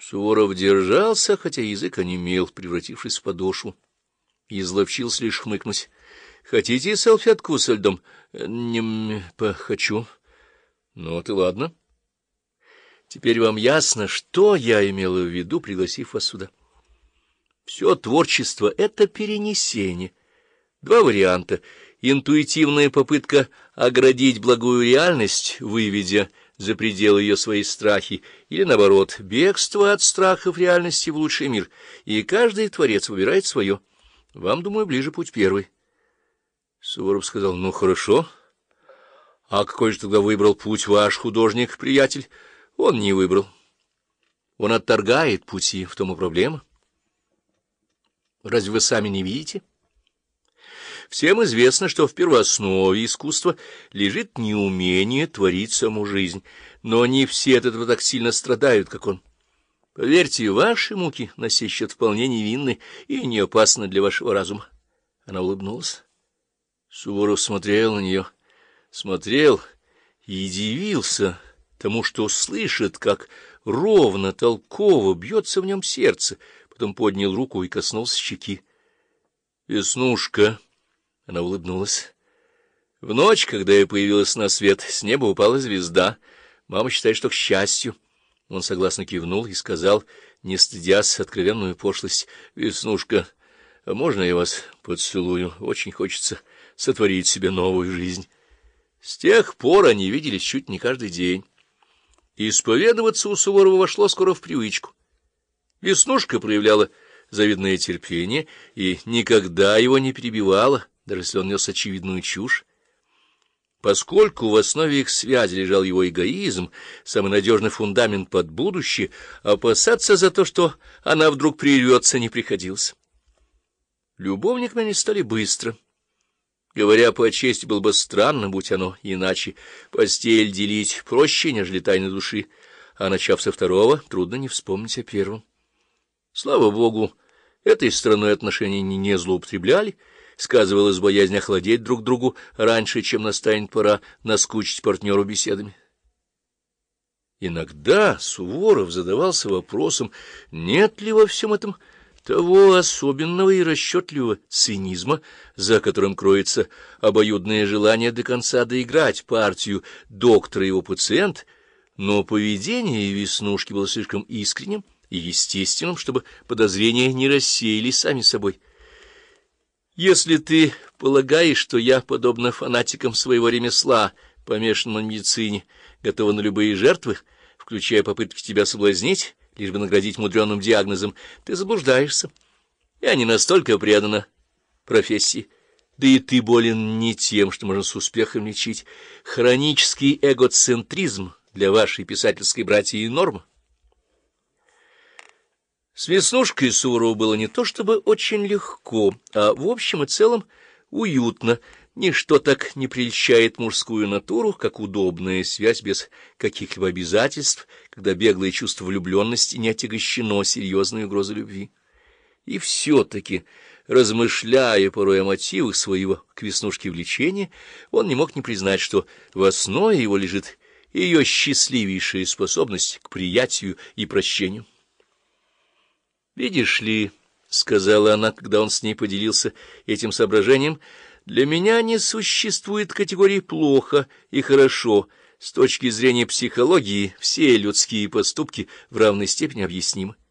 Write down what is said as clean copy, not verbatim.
Суворов держался, хотя язык онемел, превратившись в подошву, и изловчился лишь хмыкнуть. — Хотите салфетку со льдом? — Не хочу. — Ну, вот и ладно. Теперь вам ясно, что я имела в виду, пригласив вас сюда. Все творчество — это перенесение. Два варианта. Интуитивная попытка оградить благую реальность, выведя за пределы ее свои страхи, или, наоборот, бегство от страхов реальности в лучший мир, и каждый творец выбирает свое. Вам, думаю, ближе путь первый. Суворов сказал: — Ну, хорошо. А какой же тогда выбрал путь ваш художник, приятель? Он не выбрал. Он отторгает пути, в том и проблема. Разве вы сами не видите? Всем известно, что в первооснове искусства лежит неумение творить саму жизнь, но не все от этого так сильно страдают, как он. Поверьте, ваши муки на сей счет вполне невинны и не опасны для вашего разума. Она улыбнулась. Суворов смотрел на нее, смотрел и дивился тому, что слышит, как ровно, толково бьется в нем сердце, потом поднял руку и коснулся щеки. — Веснушка! — она улыбнулась. — В ночь, когда я появилась на свет, с неба упала звезда. Мама считает, что к счастью. Он согласно кивнул и сказал, не стыдясь, откровенную пошлость: — Веснушка, а можно я вас поцелую? Очень хочется сотворить себе новую жизнь. С тех пор они виделись чуть не каждый день. Исповедоваться у Суворова вошло скоро в привычку. Веснушка проявляла завидное терпение и никогда его не перебивала, даже если он нес очевидную чушь. Поскольку в основе их связи лежал его эгоизм, самый надежный фундамент под будущее, опасаться за то, что она вдруг прервется, не приходилось. Любовниками они стали быстро. Говоря по чести, было бы странно, будь оно иначе. Постель делить проще, нежели тайны души, а начав со второго, трудно не вспомнить о первом. Слава богу, этой стороной отношений не злоупотребляли, сказывалась боязнь охладеть друг другу раньше, чем настанет пора наскучить партнеру беседами. Иногда Суворов задавался вопросом, нет ли во всем этом того особенного и расчетливого цинизма, за которым кроется обоюдное желание до конца доиграть партию доктора и его пациент, но поведение Веснушки было слишком искренним и естественным, чтобы подозрения не рассеялись сами собой. Если ты полагаешь, что я, подобно фанатикам своего ремесла, помешанным на медицине, готова на любые жертвы, включая попытки тебя соблазнить, лишь бы наградить мудреным диагнозом, ты заблуждаешься. Я не настолько предана профессии. Да и ты болен не тем, что можно с успехом лечить. Хронический эгоцентризм для вашей писательской братьи норма. С Веснушкой Суворову было не то чтобы очень легко, а в общем и целом уютно. Ничто так не прельщает мужскую натуру, как удобная связь без каких-либо обязательств, когда беглое чувство влюбленности не отягощено серьезной угрозой любви. И все-таки, размышляя порой о мотивах своего к Веснушке влечения, он не мог не признать, что в основе его лежит ее счастливейшая способность к приятию и прощению. «Видишь ли, — сказала она, когда он с ней поделился этим соображением, — для меня не существует категории «плохо» и «хорошо». С точки зрения психологии все людские поступки в равной степени объяснимы.